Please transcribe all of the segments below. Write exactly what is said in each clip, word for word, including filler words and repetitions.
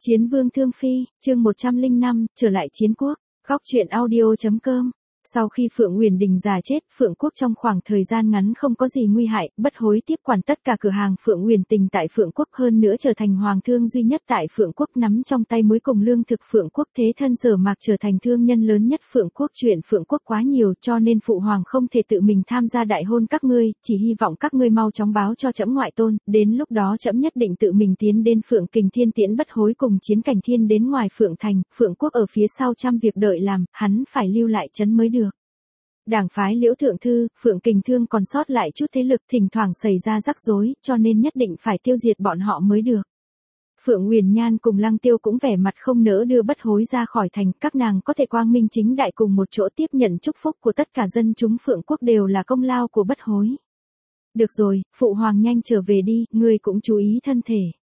Chiến vương Thương Phi, chương một trăm lẻ năm, trở lại chiến quốc. Góc truyện audio chấm com. Sau khi Phượng Uyển Đình già chết, Phượng Quốc trong khoảng thời gian ngắn không có gì nguy hại, bất hối tiếp quản tất cả cửa hàng Phượng Uyển Tình tại Phượng Quốc, hơn nữa trở thành hoàng thương duy nhất tại Phượng Quốc, nắm trong tay muối cùng lương thực Phượng Quốc. Thế thân Sở Mạc trở thành thương nhân lớn nhất Phượng Quốc. Chuyện Phượng Quốc quá nhiều, cho nên phụ hoàng không thể tự mình tham gia đại hôn các ngươi, chỉ hy vọng các ngươi mau chóng báo cho trẫm ngoại tôn, đến lúc đó trẫm nhất định tự mình tiến đến Phượng Kình Thiên tiễn bất hối cùng Chiến Cảnh Thiên đến ngoài Phượng thành. Phượng Quốc ở phía sau trăm việc đợi làm, hắn phải lưu lại trấn mới được. Đảng phái Liễu Thượng Thư, Phượng Kình Thương còn sót lại chút thế lực, thỉnh thoảng xảy ra rắc rối, cho nên nhất định phải tiêu diệt bọn họ mới được. Phượng Uyển Nhan cùng Lăng Tiêu cũng vẻ mặt không nỡ đưa bất hối ra khỏi thành, các nàng có thể quang minh chính đại cùng một chỗ tiếp nhận chúc phúc của tất cả dân chúng Phượng Quốc đều là công lao của bất hối. Được rồi, phụ hoàng nhanh trở về đi, ngươi cũng chú ý thân thể.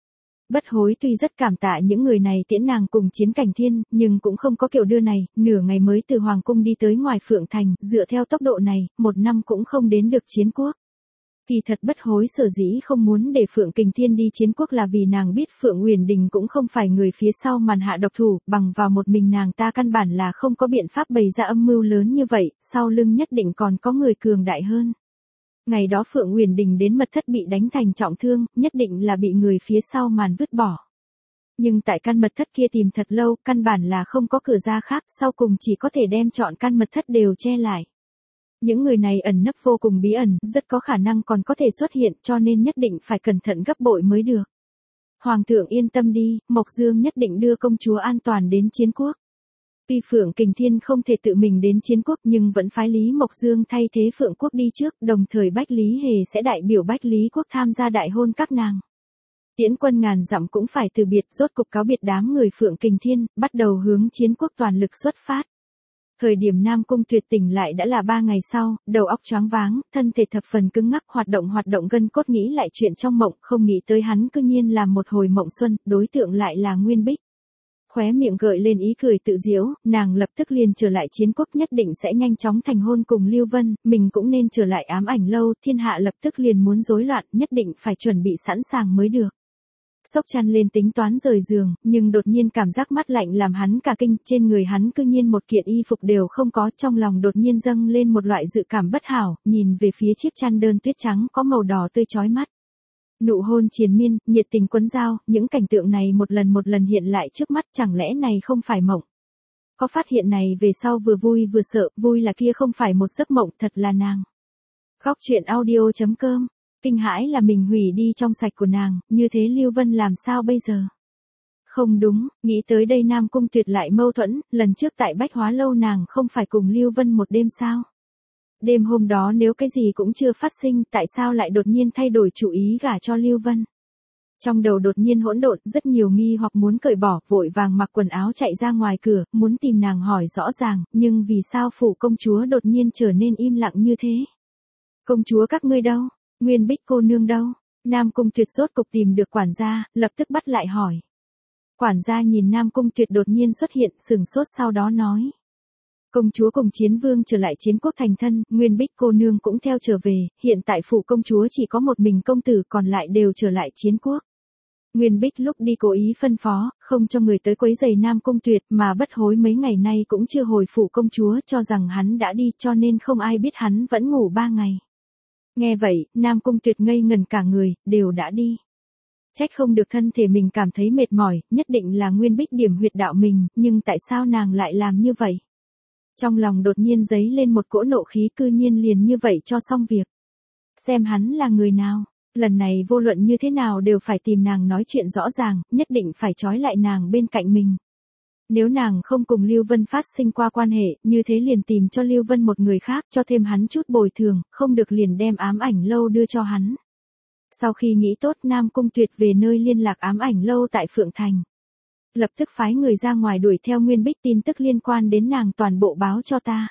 Bất hối tuy rất cảm tạ những người này tiễn nàng cùng Chiến Cảnh Thiên, nhưng cũng không có kiểu đưa này, nửa ngày mới từ Hoàng Cung đi tới ngoài Phượng Thành, dựa theo tốc độ này, một năm cũng không đến được chiến quốc. Kỳ thật bất hối sở dĩ không muốn để Phượng Kình Thiên đi chiến quốc là vì nàng biết Phượng Uyển Đình cũng không phải người phía sau màn hạ độc thủ, bằng vào một mình nàng ta căn bản là không có biện pháp bày ra âm mưu lớn như vậy, sau lưng nhất định còn có người cường đại hơn. Ngày đó Phượng Uyển Đình đến mật thất bị đánh thành trọng thương, nhất định là bị người phía sau màn vứt bỏ. Nhưng tại căn mật thất kia tìm thật lâu, căn bản là không có cửa ra khác, sau cùng chỉ có thể đem chọn căn mật thất đều che lại. Những người này ẩn nấp vô cùng bí ẩn, rất có khả năng còn có thể xuất hiện, cho nên nhất định phải cẩn thận gấp bội mới được. Hoàng thượng yên tâm đi, Mộc Dương nhất định đưa công chúa an toàn đến chiến quốc. Tuy Phượng Kình Thiên không thể tự mình đến chiến quốc nhưng vẫn phái Lý Mộc Dương thay thế Phượng Quốc đi trước, đồng thời Bách Lý Hề sẽ đại biểu Bách Lý Quốc tham gia đại hôn các nàng. Tiễn quân ngàn dặm cũng phải từ biệt, rốt cục cáo biệt đám người Phượng Kình Thiên, bắt đầu hướng chiến quốc toàn lực xuất phát. Thời điểm Nam Cung Tuyệt tỉnh lại đã là ba ngày sau, đầu óc choáng váng, thân thể thập phần cứng ngắc, hoạt động hoạt động gân cốt, nghĩ lại chuyện trong mộng, không nghĩ tới hắn cư nhiên làm một hồi mộng xuân, đối tượng lại là Nguyên Bích. Khóe miệng gợi lên ý cười tự giễu, nàng lập tức liền trở lại chiến quốc, nhất định sẽ nhanh chóng thành hôn cùng Lưu Vân, mình cũng nên trở lại Ám Ảnh Lâu, thiên hạ lập tức liền muốn rối loạn, nhất định phải chuẩn bị sẵn sàng mới được. Sốc chăn lên tính toán rời giường, nhưng đột nhiên cảm giác mát lạnh làm hắn cả kinh, trên người hắn cư nhiên một kiện y phục đều không có, trong lòng đột nhiên dâng lên một loại dự cảm bất hảo, nhìn về phía chiếc chăn đơn tuyết trắng có màu đỏ tươi chói mắt. Nụ hôn triền miên, nhiệt tình quấn dao, những cảnh tượng này một lần một lần hiện lại trước mắt, chẳng lẽ này không phải mộng? Có phát hiện này về sau vừa vui vừa sợ, vui là kia không phải một giấc mộng, thật là nàng. Góc truyện audio chấm com, kinh hãi là mình hủy đi trong sạch của nàng, như thế Lưu Vân làm sao bây giờ? Không đúng, nghĩ tới đây Nam Cung Tuyệt lại mâu thuẫn, lần trước tại Bách Hóa Lâu nàng không phải cùng Lưu Vân một đêm sao? Đêm hôm đó nếu cái gì cũng chưa phát sinh, tại sao lại đột nhiên thay đổi chủ ý gả cho Lưu Vân? Trong đầu đột nhiên hỗn độn, rất nhiều nghi hoặc muốn cởi bỏ, vội vàng mặc quần áo chạy ra ngoài cửa, muốn tìm nàng hỏi rõ ràng, nhưng vì sao phủ công chúa đột nhiên trở nên im lặng như thế? Công chúa các ngươi đâu? Nguyên Bích cô nương đâu? Nam Cung Tuyệt rốt cục tìm được quản gia, lập tức bắt lại hỏi. Quản gia nhìn Nam Cung Tuyệt đột nhiên xuất hiện, sừng sốt, sau đó nói. Công chúa cùng Chiến Vương trở lại chiến quốc thành thân, Nguyên Bích cô nương cũng theo trở về, hiện tại phủ công chúa chỉ có một mình công tử, còn lại đều trở lại chiến quốc. Nguyên Bích lúc đi cố ý phân phó, không cho người tới quấy rầy Nam Cung Tuyệt, mà bất hối mấy ngày nay cũng chưa hồi phủ công chúa, cho rằng hắn đã đi, cho nên không ai biết hắn vẫn ngủ ba ngày. Nghe vậy, Nam Cung Tuyệt ngây ngần cả người, đều đã đi. Trách không được thân thể mình cảm thấy mệt mỏi, nhất định là Nguyên Bích điểm huyệt đạo mình, nhưng tại sao nàng lại làm như vậy? Trong lòng đột nhiên dấy lên một cỗ nộ khí, cư nhiên liền như vậy cho xong việc. Xem hắn là người nào, lần này vô luận như thế nào đều phải tìm nàng nói chuyện rõ ràng, nhất định phải trói lại nàng bên cạnh mình. Nếu nàng không cùng Lưu Vân phát sinh qua quan hệ, như thế liền tìm cho Lưu Vân một người khác, cho thêm hắn chút bồi thường, không được liền đem Ám Ảnh Lâu đưa cho hắn. Sau khi nghĩ tốt, Nam Cung Tuyệt về nơi liên lạc Ám Ảnh Lâu tại Phượng Thành. Lập tức phái người ra ngoài đuổi theo Nguyên Bích, tin tức liên quan đến nàng toàn bộ báo cho ta.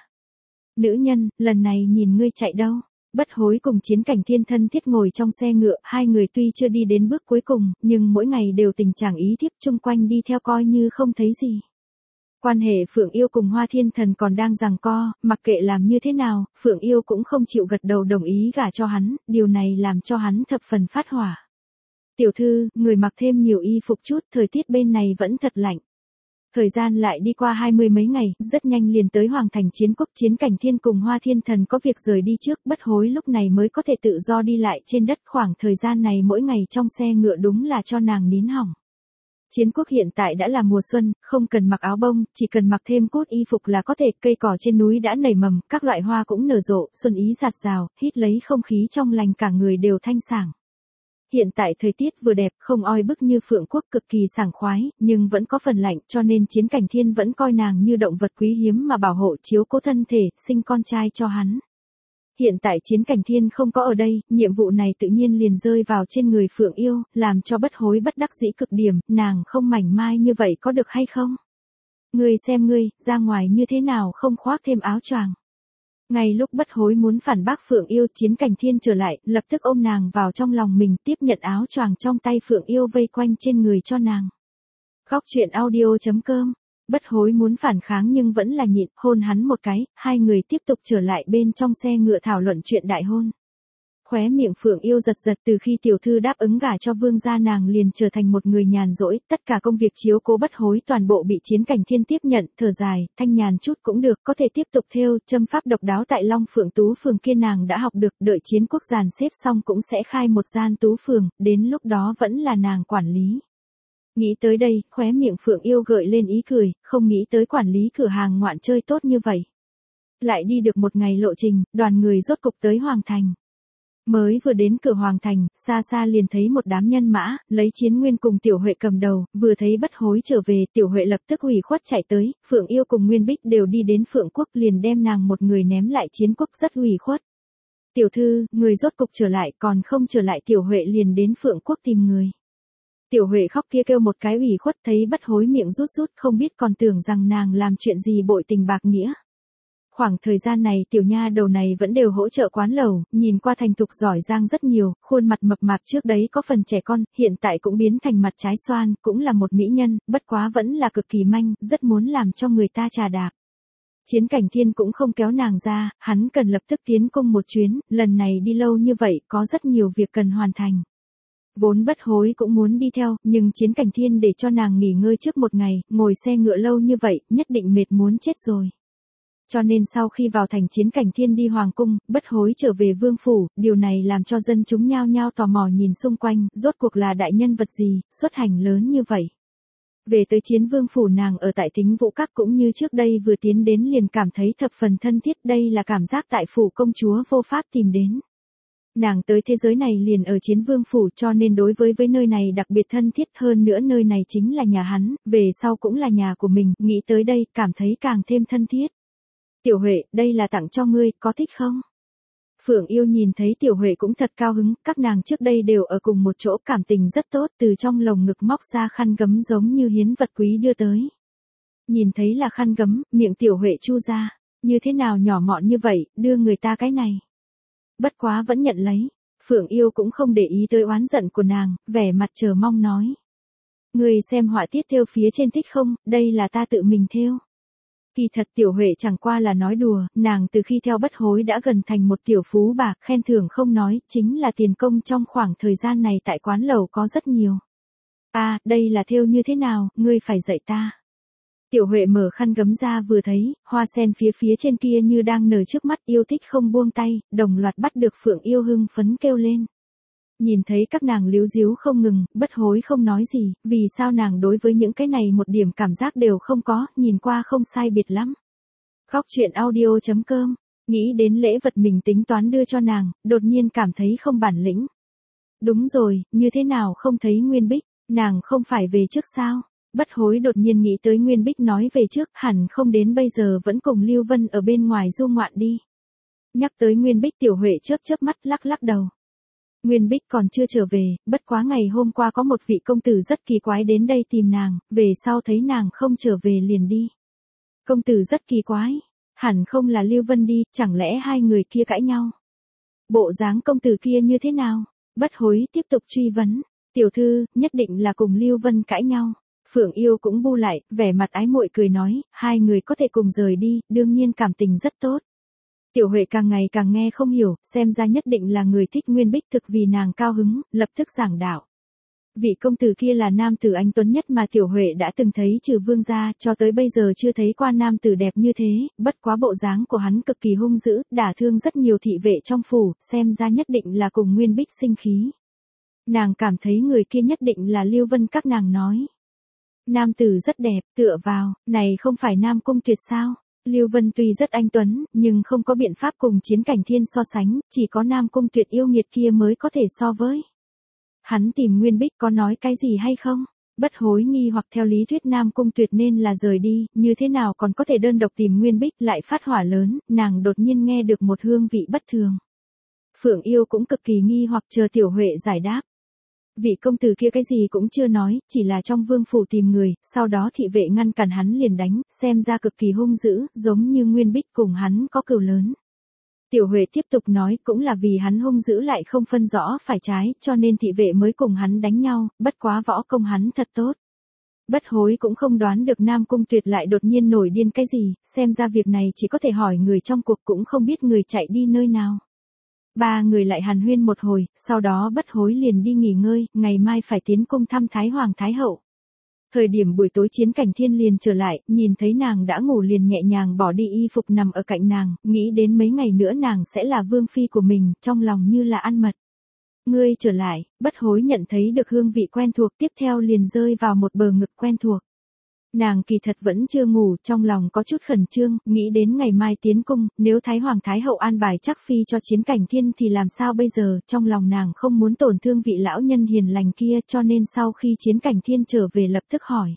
Nữ nhân, lần này nhìn ngươi chạy đâu? Bất hối cùng Chiến Cảnh Thiên thân thiết ngồi trong xe ngựa, hai người tuy chưa đi đến bước cuối cùng, nhưng mỗi ngày đều tình trạng ý thiếp chung quanh đi theo coi như không thấy gì. Quan hệ Phượng Yêu cùng Hoa Thiên Thần còn đang giằng co, mặc kệ làm như thế nào, Phượng Yêu cũng không chịu gật đầu đồng ý gả cho hắn, điều này làm cho hắn thập phần phát hỏa. Tiểu thư, người mặc thêm nhiều y phục chút, thời tiết bên này vẫn thật lạnh. Thời gian lại đi qua hai mươi mấy ngày, rất nhanh liền tới Hoàng Thành Chiến Quốc. Chiến Cảnh Thiên cùng Hoa Thiên Thần có việc rời đi trước, Bất Hối lúc này mới có thể tự do đi lại trên đất. Khoảng thời gian này mỗi ngày trong xe ngựa đúng là cho nàng nín hỏng. Chiến Quốc hiện tại đã là mùa xuân, không cần mặc áo bông, chỉ cần mặc thêm cốt y phục là có thể. Cây cỏ trên núi đã nảy mầm, các loại hoa cũng nở rộ, xuân ý rạt rào, hít lấy không khí trong lành cả người đều thanh sảng. Hiện tại thời tiết vừa đẹp, không oi bức như Phượng Quốc, cực kỳ sảng khoái, nhưng vẫn có phần lạnh, cho nên Chiến Cảnh Thiên vẫn coi nàng như động vật quý hiếm mà bảo hộ chiếu cố thân thể, sinh con trai cho hắn. Hiện tại Chiến Cảnh Thiên không có ở đây, nhiệm vụ này tự nhiên liền rơi vào trên người Phượng Yêu, làm cho Bất Hối bất đắc dĩ cực điểm, nàng không mảnh mai như vậy có được hay không? Ngươi xem ngươi, ra ngoài như thế nào không khoác thêm áo choàng. Ngay lúc Bất Hối muốn phản bác Phượng Yêu, Chiến Cảnh Thiên trở lại, lập tức ôm nàng vào trong lòng mình, tiếp nhận áo choàng trong tay Phượng Yêu vây quanh trên người cho nàng. Góc truyện audio chấm com. Bất Hối muốn phản kháng nhưng vẫn là nhịn, hôn hắn một cái, hai người tiếp tục trở lại bên trong xe ngựa thảo luận chuyện đại hôn. Khóe miệng Phượng Yêu giật giật, từ khi tiểu thư đáp ứng gả cho vương gia nàng liền trở thành một người nhàn rỗi, tất cả công việc chiếu cố Bất Hối toàn bộ bị Chiến Cảnh Thiên tiếp nhận, thở dài, thanh nhàn chút cũng được, có thể tiếp tục thêu, châm pháp độc đáo tại Long Phượng Tú Phường kia nàng đã học được, đợi Chiến Quốc dàn xếp xong cũng sẽ khai một gian Tú Phường, đến lúc đó vẫn là nàng quản lý. Nghĩ tới đây, khóe miệng Phượng Yêu gợi lên ý cười, không nghĩ tới quản lý cửa hàng ngoạn chơi tốt như vậy. Lại đi được một ngày lộ trình, đoàn người rốt cục tới Hoàng Thành. Mới vừa đến cửa Hoàng Thành, xa xa liền thấy một đám nhân mã, lấy Chiến Nguyên cùng Tiểu Huệ cầm đầu, vừa thấy Bất Hối trở về, Tiểu Huệ lập tức ủy khuất chạy tới, Phượng Yêu cùng Nguyên Bích đều đi đến Phượng Quốc liền đem nàng một người ném lại Chiến Quốc rất ủy khuất. Tiểu thư, người rốt cục trở lại, còn không trở lại Tiểu Huệ liền đến Phượng Quốc tìm người. Tiểu Huệ khóc kia kêu một cái ủy khuất, thấy Bất Hối miệng rút rút, không biết còn tưởng rằng nàng làm chuyện gì bội tình bạc nghĩa. Khoảng thời gian này tiểu nha đầu này vẫn đều hỗ trợ quán lẩu, nhìn qua thành thục giỏi giang rất nhiều, khuôn mặt mập mạp trước đấy có phần trẻ con, hiện tại cũng biến thành mặt trái xoan, cũng là một mỹ nhân, bất quá vẫn là cực kỳ manh, rất muốn làm cho người ta trà đạp. Chiến Cảnh Thiên cũng không kéo nàng ra, hắn cần lập tức tiến cung một chuyến, lần này đi lâu như vậy có rất nhiều việc cần hoàn thành. Vốn Bất Hối cũng muốn đi theo, nhưng Chiến Cảnh Thiên để cho nàng nghỉ ngơi trước một ngày, ngồi xe ngựa lâu như vậy, nhất định mệt muốn chết rồi. Cho nên sau khi vào thành Chiến Cảnh Thiên đi Hoàng cung, Bất Hối trở về vương phủ, điều này làm cho dân chúng nhao nhao tò mò nhìn xung quanh, rốt cuộc là đại nhân vật gì, xuất hành lớn như vậy. Về tới Chiến Vương phủ nàng ở tại Tính Vũ Các cũng như trước đây vừa tiến đến liền cảm thấy thập phần thân thiết, đây là cảm giác tại phủ công chúa vô pháp tìm đến. Nàng tới thế giới này liền ở Chiến Vương phủ cho nên đối với với nơi này đặc biệt thân thiết, hơn nữa nơi này chính là nhà hắn, về sau cũng là nhà của mình, nghĩ tới đây cảm thấy càng thêm thân thiết. Tiểu Huệ, đây là tặng cho ngươi, có thích không? Phượng Yêu nhìn thấy Tiểu Huệ cũng thật cao hứng, các nàng trước đây đều ở cùng một chỗ, cảm tình rất tốt, từ trong lồng ngực móc ra khăn gấm giống như hiến vật quý đưa tới. Nhìn thấy là khăn gấm, miệng Tiểu Huệ chu ra, như thế nào nhỏ mọn như vậy, đưa người ta cái này. Bất quá vẫn nhận lấy, Phượng Yêu cũng không để ý tới oán giận của nàng, vẻ mặt chờ mong nói. Ngươi xem họa tiết thêu phía trên thích không, đây là ta tự mình thêu. Kỳ thật Tiểu Huệ chẳng qua là nói đùa, nàng từ khi theo Bất Hối đã gần thành một tiểu phú bà, khen thưởng không nói, chính là tiền công trong khoảng thời gian này tại quán lẩu có rất nhiều. À, đây là thêu như thế nào, ngươi phải dạy ta. Tiểu Huệ mở khăn gấm ra vừa thấy, hoa sen phía phía trên kia như đang nở trước mắt, yêu thích không buông tay, đồng loạt bắt được Phượng Yêu hưng phấn kêu lên. Nhìn thấy các nàng líu díu không ngừng, Bất Hối không nói gì, vì sao nàng đối với những cái này một điểm cảm giác đều không có, nhìn qua không sai biệt lắm. Góc truyện audio chấm com, nghĩ đến lễ vật mình tính toán đưa cho nàng, đột nhiên cảm thấy không bản lĩnh. Đúng rồi, như thế nào không thấy Nguyên Bích, nàng không phải về trước sao? Bất Hối đột nhiên nghĩ tới Nguyên Bích nói về trước, hẳn không đến bây giờ vẫn cùng Lưu Vân ở bên ngoài du ngoạn đi. Nhắc tới Nguyên Bích Tiểu Huệ chớp chớp mắt lắc lắc đầu. Nguyên Bích còn chưa trở về, bất quá ngày hôm qua có một vị công tử rất kỳ quái đến đây tìm nàng, về sau thấy nàng không trở về liền đi. Công tử rất kỳ quái, hẳn không là Lưu Vân đi, chẳng lẽ hai người kia cãi nhau. Bộ dáng công tử kia như thế nào? Bất Hối tiếp tục truy vấn, tiểu thư, nhất định là cùng Lưu Vân cãi nhau. Phượng Yêu cũng bu lại, vẻ mặt ái muội cười nói, hai người có thể cùng rời đi, đương nhiên cảm tình rất tốt. Tiểu Huệ càng ngày càng nghe không hiểu, xem ra nhất định là người thích Nguyên Bích thực vì nàng cao hứng, lập tức giảng đạo. Vị công tử kia là nam tử anh tuấn nhất mà Tiểu Huệ đã từng thấy trừ vương gia, cho tới bây giờ chưa thấy qua nam tử đẹp như thế, bất quá bộ dáng của hắn cực kỳ hung dữ, đả thương rất nhiều thị vệ trong phủ, xem ra nhất định là cùng Nguyên Bích sinh khí. Nàng cảm thấy người kia nhất định là Lưu Vân các nàng nói. Nam tử rất đẹp, tựa vào, này không phải Nam Cung Tuyệt sao? Lưu Vân tuy rất anh tuấn, nhưng không có biện pháp cùng Chiến Cảnh Thiên so sánh, chỉ có Nam Cung Tuyệt yêu nghiệt kia mới có thể so với. Hắn tìm Nguyên Bích có nói cái gì hay không? Bất Hối nghi hoặc theo lý thuyết Nam Cung Tuyệt nên là rời đi, như thế nào còn có thể đơn độc tìm Nguyên Bích, lại phát hỏa lớn, nàng đột nhiên nghe được một hương vị bất thường. Phượng Yêu cũng cực kỳ nghi hoặc chờ Tiểu Huệ giải đáp. Vị công tử kia cái gì cũng chưa nói, chỉ là trong vương phủ tìm người, sau đó thị vệ ngăn cản hắn liền đánh, xem ra cực kỳ hung dữ, giống như Nguyên Bích cùng hắn có cừu lớn. Tiểu Huệ tiếp tục nói cũng là vì hắn hung dữ lại không phân rõ phải trái, cho nên thị vệ mới cùng hắn đánh nhau, bất quá võ công hắn thật tốt. Bất Hối cũng không đoán được Nam Cung Tuyệt lại đột nhiên nổi điên cái gì, xem ra việc này chỉ có thể hỏi người trong cuộc, cũng không biết người chạy đi nơi nào. Ba người lại hàn huyên một hồi, sau đó Bất Hối liền đi nghỉ ngơi, ngày mai phải tiến cung thăm Thái Hoàng Thái Hậu. Thời điểm buổi tối Chiến Cảnh Thiên liền trở lại, nhìn thấy nàng đã ngủ liền nhẹ nhàng bỏ đi y phục nằm ở cạnh nàng, nghĩ đến mấy ngày nữa nàng sẽ là vương phi của mình, trong lòng như là ăn mật. Ngươi trở lại, Bất Hối nhận thấy được hương vị quen thuộc, tiếp theo liền rơi vào một bờ ngực quen thuộc. Nàng kỳ thật vẫn chưa ngủ, trong lòng có chút khẩn trương, nghĩ đến ngày mai tiến cung, nếu Thái Hoàng Thái Hậu an bài chắc phi cho Chiến Cảnh Thiên thì làm sao bây giờ, trong lòng nàng không muốn tổn thương vị lão nhân hiền lành kia, cho nên sau khi Chiến Cảnh Thiên trở về lập tức hỏi.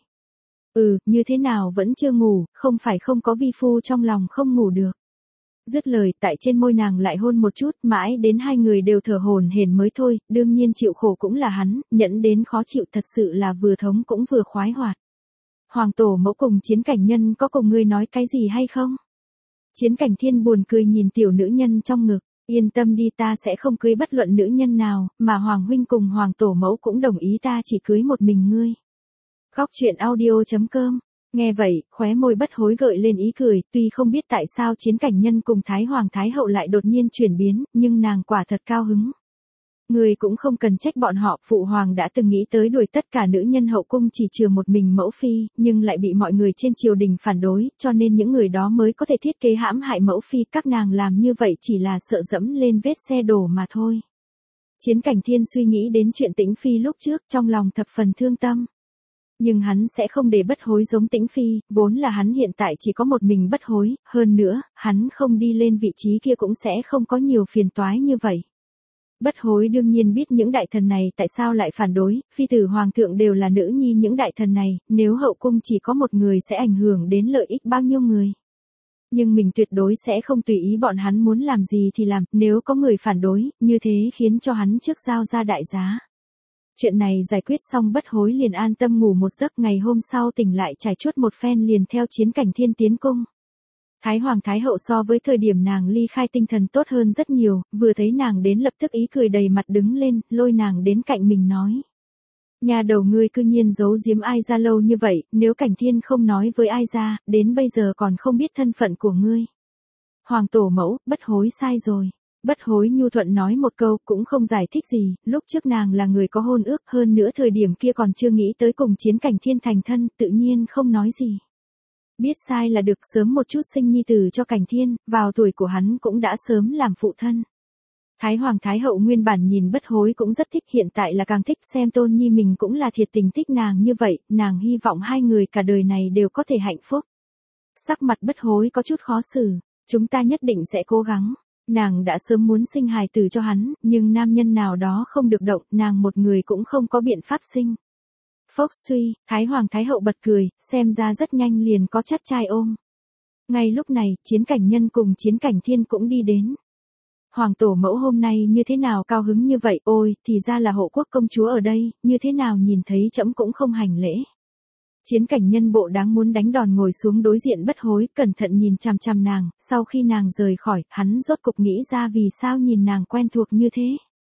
Ừ, như thế nào vẫn chưa ngủ, không phải không có vi phu trong lòng không ngủ được. Dứt lời, tại trên môi nàng lại hôn một chút, mãi đến hai người đều thở hổn hển mới thôi, đương nhiên chịu khổ cũng là hắn, nhẫn đến khó chịu thật sự là vừa thống cũng vừa khoái hoạt. Hoàng tổ mẫu cùng Chiến Cảnh Nhân có cùng ngươi nói cái gì hay không? Chiến Cảnh Thiên buồn cười nhìn tiểu nữ nhân trong ngực, yên tâm đi, ta sẽ không cưới bất luận nữ nhân nào, mà Hoàng huynh cùng Hoàng tổ mẫu cũng đồng ý ta chỉ cưới một mình ngươi. Khóc chuyện audio chấm com. Nghe vậy, khóe môi Bất Hối gợi lên ý cười, tuy không biết tại sao Chiến Cảnh Nhân cùng Thái Hoàng Thái Hậu lại đột nhiên chuyển biến, nhưng nàng quả thật cao hứng. Người cũng không cần trách bọn họ, phụ hoàng đã từng nghĩ tới đuổi tất cả nữ nhân hậu cung chỉ chừa một mình mẫu phi, nhưng lại bị mọi người trên triều đình phản đối, cho nên những người đó mới có thể thiết kế hãm hại mẫu phi, các nàng làm như vậy chỉ là sợ dẫm lên vết xe đổ mà thôi. Chiến Cảnh Thiên suy nghĩ đến chuyện Tĩnh Phi lúc trước, trong lòng thập phần thương tâm. Nhưng hắn sẽ không để Bất Hối giống Tĩnh Phi, vốn là hắn hiện tại chỉ có một mình Bất Hối, hơn nữa, hắn không đi lên vị trí kia cũng sẽ không có nhiều phiền toái như vậy. Bất Hối đương nhiên biết những đại thần này tại sao lại phản đối, phi tử hoàng thượng đều là nữ nhi những đại thần này, nếu hậu cung chỉ có một người sẽ ảnh hưởng đến lợi ích bao nhiêu người. Nhưng mình tuyệt đối sẽ không tùy ý bọn hắn muốn làm gì thì làm, nếu có người phản đối, như thế khiến cho hắn trước giao ra đại giá. Chuyện này giải quyết xong Bất Hối liền an tâm ngủ một giấc, ngày hôm sau tỉnh lại trải chuốt một phen liền theo Chiến Cảnh Thiên tiến cung. Thái Hoàng Thái Hậu so với thời điểm nàng ly khai tinh thần tốt hơn rất nhiều, vừa thấy nàng đến lập tức ý cười đầy mặt đứng lên, lôi nàng đến cạnh mình nói. Nhà đầu ngươi cư nhiên giấu giếm ai ra lâu như vậy, nếu Cảnh Thiên không nói với ai ra, đến bây giờ còn không biết thân phận của ngươi. Hoàng tổ mẫu, Bất Hối sai rồi. Bất Hối nhu thuận nói một câu, cũng không giải thích gì, lúc trước nàng là người có hôn ước, hơn nữa thời điểm kia còn chưa nghĩ tới cùng Chiến Cảnh Thiên thành thân, tự nhiên không nói gì. Biết sai là được, sớm một chút sinh nhi tử cho Cảnh Thiên, vào tuổi của hắn cũng đã sớm làm phụ thân. Thái Hoàng Thái Hậu nguyên bản nhìn Bất Hối cũng rất thích, hiện tại là càng thích, xem tôn nhi mình cũng là thiệt tình thích nàng như vậy, nàng hy vọng hai người cả đời này đều có thể hạnh phúc. Sắc mặt Bất Hối có chút khó xử, chúng ta nhất định sẽ cố gắng. Nàng đã sớm muốn sinh hài tử cho hắn, nhưng nam nhân nào đó không được động, nàng một người cũng không có biện pháp sinh. Phốc suy, Thái Hoàng Thái Hậu bật cười, xem ra rất nhanh liền có chắt trai ôm. Ngay lúc này, Chiến Cảnh Nhân cùng Chiến Cảnh Thiên cũng đi đến. Hoàng tổ mẫu hôm nay như thế nào cao hứng như vậy, ôi, thì ra là hộ quốc công chúa ở đây, như thế nào nhìn thấy trẫm cũng không hành lễ. Chiến Cảnh Nhân bộ đáng muốn đánh đòn ngồi xuống đối diện Bất Hối, cẩn thận nhìn chằm chằm nàng, sau khi nàng rời khỏi, hắn rốt cục nghĩ ra vì sao nhìn nàng quen thuộc như thế.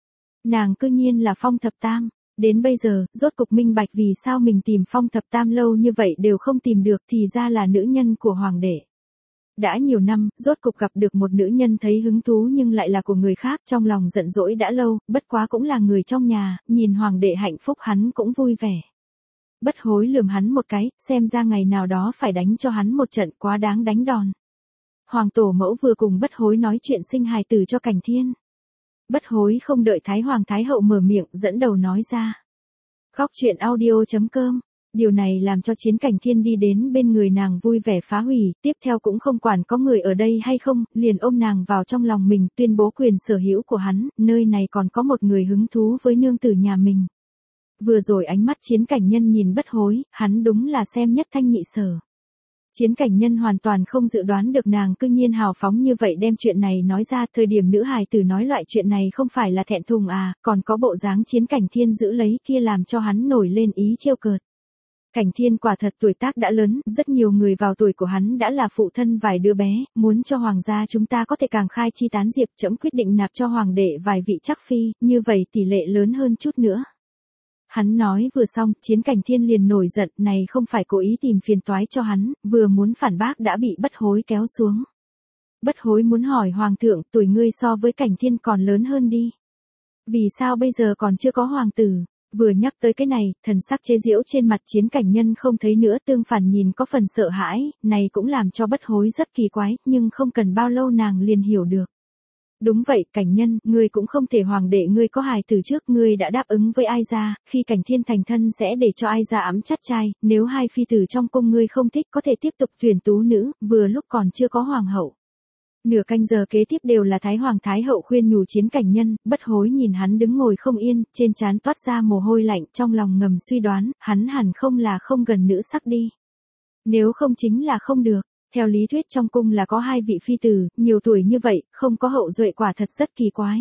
Nàng cư nhiên là Phong Thập Tam, đến bây giờ, rốt cục minh bạch vì sao mình tìm Phong Thập Tam lâu như vậy đều không tìm được, thì ra là nữ nhân của hoàng đệ. Đã nhiều năm, rốt cục gặp được một nữ nhân thấy hứng thú nhưng lại là của người khác, trong lòng giận dỗi đã lâu, bất quá cũng là người trong nhà, nhìn hoàng đệ hạnh phúc hắn cũng vui vẻ. Bất hối lườm hắn một cái, xem ra ngày nào đó phải đánh cho hắn một trận quá đáng đánh đòn. Hoàng tổ mẫu vừa cùng bất hối nói chuyện sinh hài tử cho Cảnh Thiên. Bất hối không đợi Thái Hoàng Thái Hậu mở miệng, dẫn đầu nói ra. Khóc chuyện audio chấm com. Điều này làm cho Chiến Cảnh Thiên đi đến bên người nàng vui vẻ phá hủy, tiếp theo cũng không quản có người ở đây hay không, liền ôm nàng vào trong lòng mình, tuyên bố quyền sở hữu của hắn, nơi này còn có một người hứng thú với nương tử nhà mình. Vừa rồi ánh mắt Chiến Cảnh Nhân nhìn bất hối, hắn đúng là xem nhất thanh nhị sở. Chiến Cảnh Nhân hoàn toàn không dự đoán được nàng cư nhiên hào phóng như vậy đem chuyện này nói ra, thời điểm nữ hài tử nói loại chuyện này không phải là thẹn thùng à, còn có bộ dáng Chiến Cảnh Thiên giữ lấy kia làm cho hắn nổi lên ý trêu cợt. Cảnh Thiên quả thật tuổi tác đã lớn, rất nhiều người vào tuổi của hắn đã là phụ thân vài đứa bé, muốn cho hoàng gia chúng ta có thể càng khai chi tán diệp, trẫm quyết định nạp cho hoàng đệ vài vị chắc phi, như vậy tỷ lệ lớn hơn chút nữa. Hắn nói vừa xong, Chiến Cảnh Thiên liền nổi giận, này không phải cố ý tìm phiền toái cho hắn, vừa muốn phản bác đã bị bất hối kéo xuống. Bất hối muốn hỏi hoàng thượng, tuổi ngươi so với Cảnh Thiên còn lớn hơn đi. Vì sao bây giờ còn chưa có hoàng tử? Vừa nhắc tới cái này, thần sắc chế giễu trên mặt Chiến Cảnh Nhân không thấy nữa, tương phản nhìn có phần sợ hãi, này cũng làm cho bất hối rất kỳ quái, nhưng không cần bao lâu nàng liền hiểu được. Đúng vậy, Cảnh Nhân, ngươi cũng không thể hoàng đệ ngươi có hài từ trước, ngươi đã đáp ứng với ai ra, khi Cảnh Thiên thành thân sẽ để cho ai ra ẵm chắt trai, nếu hai phi tử trong cung ngươi không thích có thể tiếp tục tuyển tú nữ, vừa lúc còn chưa có hoàng hậu. Nửa canh giờ kế tiếp đều là Thái Hoàng Thái Hậu khuyên nhủ Chiến Cảnh Nhân, bất hối nhìn hắn đứng ngồi không yên, trên trán toát ra mồ hôi lạnh, trong lòng ngầm suy đoán, hắn hẳn không là không gần nữ sắc đi. Nếu không chính là không được. Theo lý thuyết trong cung là có hai vị phi tử, nhiều tuổi như vậy, không có hậu duệ quả thật rất kỳ quái.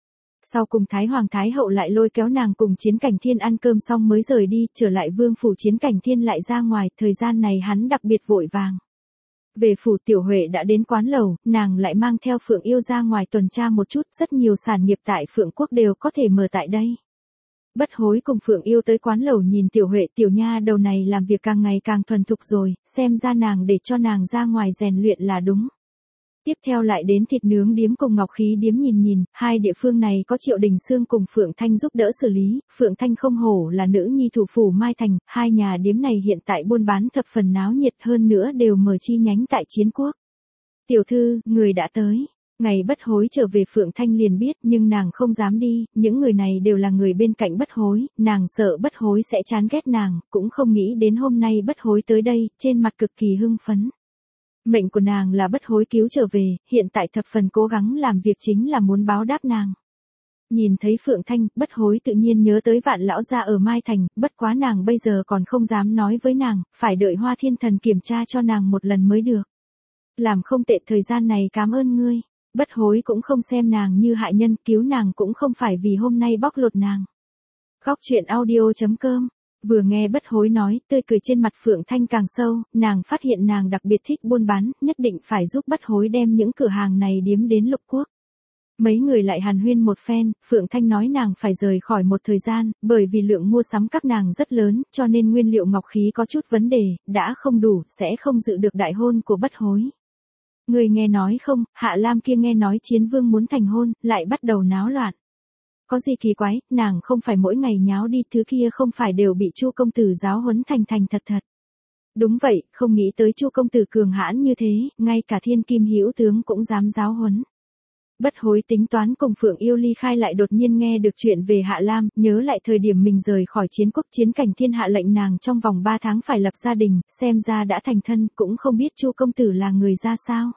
Sau cùng Thái Hoàng Thái Hậu lại lôi kéo nàng cùng Chiến Cảnh Thiên ăn cơm xong mới rời đi, trở lại vương phủ Chiến Cảnh Thiên lại ra ngoài, thời gian này hắn đặc biệt vội vàng. Về phủ Tiểu Huệ đã đến quán lầu, nàng lại mang theo Phượng Yêu ra ngoài tuần tra một chút, rất nhiều sản nghiệp tại Phượng Quốc đều có thể mở tại đây. Bất hối cùng Phượng Yêu tới quán lầu nhìn Tiểu Huệ tiểu nha đầu này làm việc càng ngày càng thuần thục rồi, xem ra nàng để cho nàng ra ngoài rèn luyện là đúng. Tiếp theo lại đến thịt nướng điếm cùng ngọc khí điếm nhìn nhìn, hai địa phương này có Triệu Đình Sương cùng Phượng Thanh giúp đỡ xử lý, Phượng Thanh không hổ là nữ nhi thủ phủ Mai Thành, hai nhà điếm này hiện tại buôn bán thập phần náo nhiệt hơn nữa đều mở chi nhánh tại Chiến Quốc. Tiểu thư, người đã tới. Ngày bất hối trở về Phượng Thanh liền biết nhưng nàng không dám đi, những người này đều là người bên cạnh bất hối, nàng sợ bất hối sẽ chán ghét nàng, cũng không nghĩ đến hôm nay bất hối tới đây, trên mặt cực kỳ hưng phấn. Mệnh của nàng là bất hối cứu trở về, hiện tại thập phần cố gắng làm việc chính là muốn báo đáp nàng. Nhìn thấy Phượng Thanh, bất hối tự nhiên nhớ tới Vạn lão gia ở Mai Thành, bất quá nàng bây giờ còn không dám nói với nàng, phải đợi Hoa Thiên Thần kiểm tra cho nàng một lần mới được. Làm không tệ thời gian này cảm ơn ngươi. Bất hối cũng không xem nàng như hại nhân, cứu nàng cũng không phải vì hôm nay bóc lột nàng. Khóc chuyện audio chấm com. Vừa nghe bất hối nói, tươi cười trên mặt Phượng Thanh càng sâu, nàng phát hiện nàng đặc biệt thích buôn bán, nhất định phải giúp bất hối đem những cửa hàng này điếm đến Lục Quốc. Mấy người lại hàn huyên một phen, Phượng Thanh nói nàng phải rời khỏi một thời gian, bởi vì lượng mua sắm các nàng rất lớn, cho nên nguyên liệu ngọc khí có chút vấn đề, đã không đủ, sẽ không dự được đại hôn của bất hối. Người nghe nói không, Hạ Lam kia nghe nói Chiến Vương muốn thành hôn, lại bắt đầu náo loạn. Có gì kỳ quái, nàng không phải mỗi ngày nháo đi, thứ kia không phải đều bị Chu công tử giáo huấn thành thành thật thật. Đúng vậy, không nghĩ tới Chu công tử cường hãn như thế, ngay cả Thiên Kim Hữu tướng cũng dám giáo huấn. Bất hối tính toán cùng Phượng Yêu ly khai lại đột nhiên nghe được chuyện về Hạ Lam, nhớ lại thời điểm mình rời khỏi Chiến Quốc, Chiến Cảnh Thiên hạ lệnh nàng trong vòng ba tháng phải lập gia đình, xem ra đã thành thân, cũng không biết Chu công tử là người ra sao.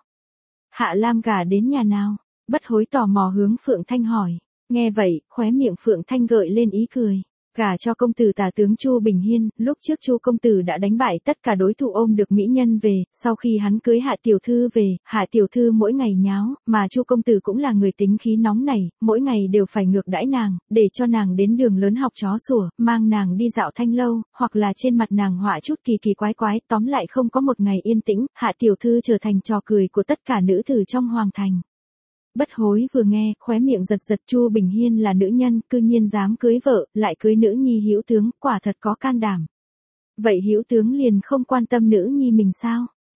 Hạ Lam gả đến nhà nào? Bất hối tò mò hướng Phượng Thanh hỏi. Nghe vậy, khóe miệng Phượng Thanh gợi lên ý cười. Gả cho công tử tả tướng Chu Bình Hiên, lúc trước Chu công tử đã đánh bại tất cả đối thủ ôm được mỹ nhân về, sau khi hắn cưới Hạ tiểu thư về, Hạ tiểu thư mỗi ngày nháo, mà Chu công tử cũng là người tính khí nóng nảy, mỗi ngày đều phải ngược đãi nàng, để cho nàng đến đường lớn học chó sủa, mang nàng đi dạo thanh lâu, hoặc là trên mặt nàng họa chút kỳ kỳ quái quái, tóm lại không có một ngày yên tĩnh, Hạ tiểu thư trở thành trò cười của tất cả nữ tử trong hoàng thành. Bất hối vừa nghe, khóe miệng giật giật, Chu Bình Hiên là nữ nhân, cư nhiên dám cưới vợ, lại cưới nữ nhi Hữu tướng, quả thật có can đảm. Vậy Hữu tướng liền không quan tâm nữ nhi mình sao?